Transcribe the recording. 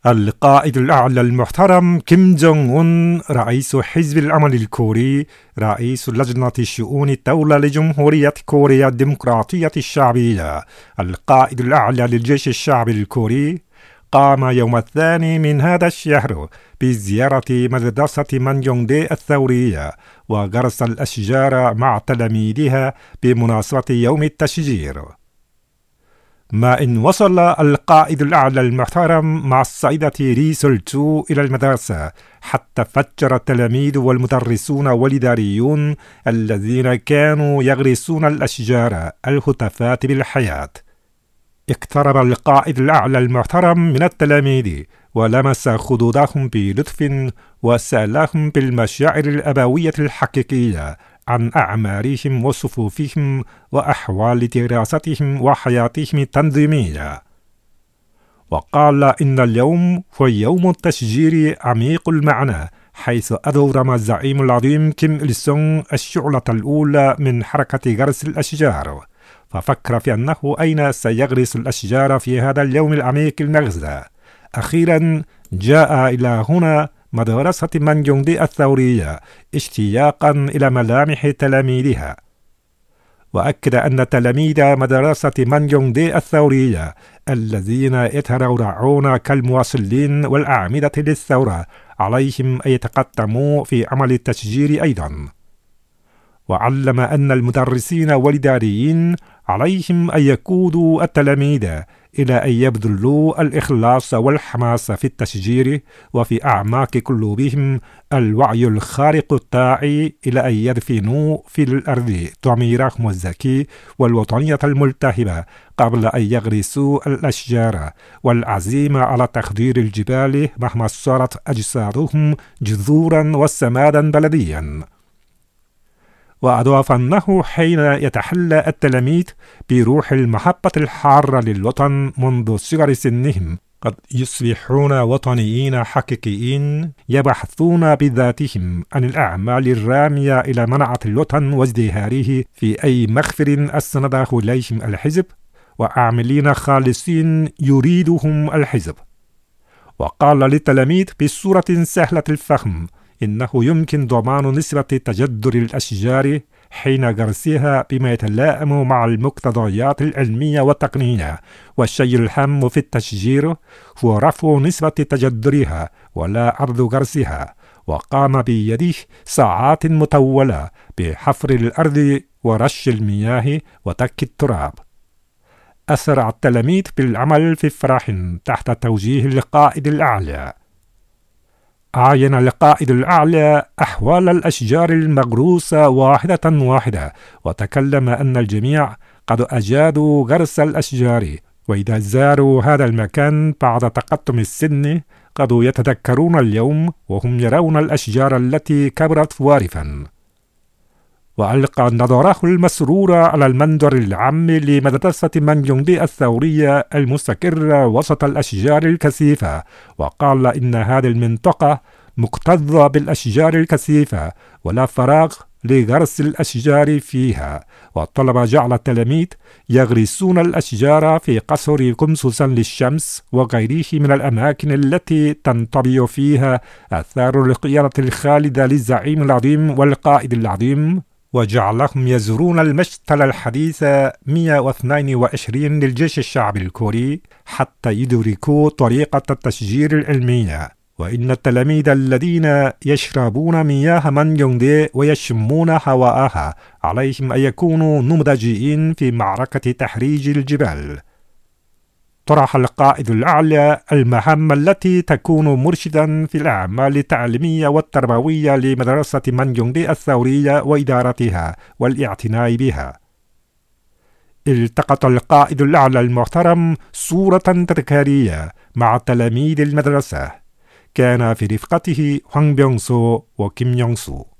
القائد الأعلى المحترم كيم جونغ أون رئيس حزب العمل الكوري رئيس لجنة شؤون الدولة لجمهورية كوريا الديمقراطية الشعبية القائد الأعلى للجيش الشعبي الكوري قام يوم الثاني من هذا الشهر بزيارة مدرسة مانجونغدي الثورية وغرس الأشجار مع تلاميذها بمناسبة يوم التشجير. ما إن وصل القائد الأعلى المحترم مع السيدة ري سول-جو إلى المدرسة حتى فجر التلاميذ والمدرسون والإداريون الذين كانوا يغرسون الأشجار الهتافات بالحياة. اقترب القائد الأعلى المحترم من التلاميذ ولمس خدودهم بلطف وسألهم بالمشاعر الأبوية الحقيقية عن أعمارهم وصفوفهم وأحوال دراستهم وحياتهم التنظيمية. وقال إن اليوم هو يوم التشجير عميق المعنى، حيث أدورم الزعيم العظيم كيم إل سونغ الشعلة الأولى من حركة غرس الأشجار، ففكر في أنه أين سيغرس الأشجار في هذا اليوم العميق المغزى. أخيرا جاء إلى هنا مدرسة مانجونغدي الثورية اشتياقا إلى ملامح تلاميذها. وأكد أن تلاميذ مدرسة مانجونغدي الثورية الذين يترعرعون كالمواصلين والأعمدة للثورة عليهم أن يتقدموا في عمل التشجير أيضا. وعلم أن المدرسين والإداريين عليهم أن يقودوا التلاميذ إلى أن يبذلوا الإخلاص والحماس في التشجير، وفي أعماق قلوبهم الوعي الخارق الداعي إلى أن يدفنوا في الأرض ضميرهم الذكي والوطنية الملتهبة قبل أن يغرسوا الأشجار، والعزيمة على تخدير الجبال مهما صارت أجسادهم جذورا وسمادا بلديا. وأضاف أنه حين يتحلى التلاميذ بروح المحبة الحارة للوطن منذ صغر سنهم قد يصبحون وطنيين حقيقيين يبحثون بذاتهم عن الأعمال الرامية إلى منعة الوطن وازدهاره في أي مغفر أسنده إليهم الحزب، وعاملين خالصين يريدهم الحزب. وقال للتلاميذ بصورة سهلة الفهم إنه يمكن ضمان نسبة تجذر الأشجار حين غرسها بما يتلائم مع المقتضيات العلمية والتقنية، والشيء الهام في التشجير هو رفع نسبة تجذرها ولا عرض غرسها. وقام بيده ساعات مطولة بحفر الأرض ورش المياه وتك التراب. أسرع التلاميذ بالعمل في فرح تحت توجيه القائد الأعلى. عاين القائد الأعلى أحوال الأشجار المغروسة واحدة واحدة، وتكلم أن الجميع قد أجادوا غرس الأشجار، وإذا زاروا هذا المكان بعد تقدم السن قد يتذكرون اليوم وهم يرون الأشجار التي كبرت وارفا. وألقى نظره المسرور على المنظر العام لمدرسة مانجونغدي الثورية المستقرة وسط الأشجار الكثيفة، وقال إن هذه المنطقة مكتظة بالأشجار الكثيفة ولا فراغ لغرس الأشجار فيها. وطلب جعل التلاميذ يغرسون الأشجار في قصر قمصوصا للشمس وغيره من الأماكن التي تنطبع فيها آثار القيادة الخالدة للزعيم العظيم والقائد العظيم، وجعلهم يزورون المشتل الحديث 122 للجيش الشعبي الكوري حتى يدركوا طريقة التشجير العلمية. وإن التلاميذ الذين يشربون مياه مانجونغدي ويشمون هواءها عليهم أن يكونوا نموذجيين في معركة تحريج الجبال. طرح القائد الأعلى المهام التي تكون مرشدا في الأعمال التعليمية والتربوية لمدرسة مانجونغدي الثورية وإدارتها والاعتناء بها. التقط القائد الأعلى المحترم صورة تذكارية مع تلاميذ المدرسة. كان في رفقته هوانغ بيونغ سو وكيم يونغ سو.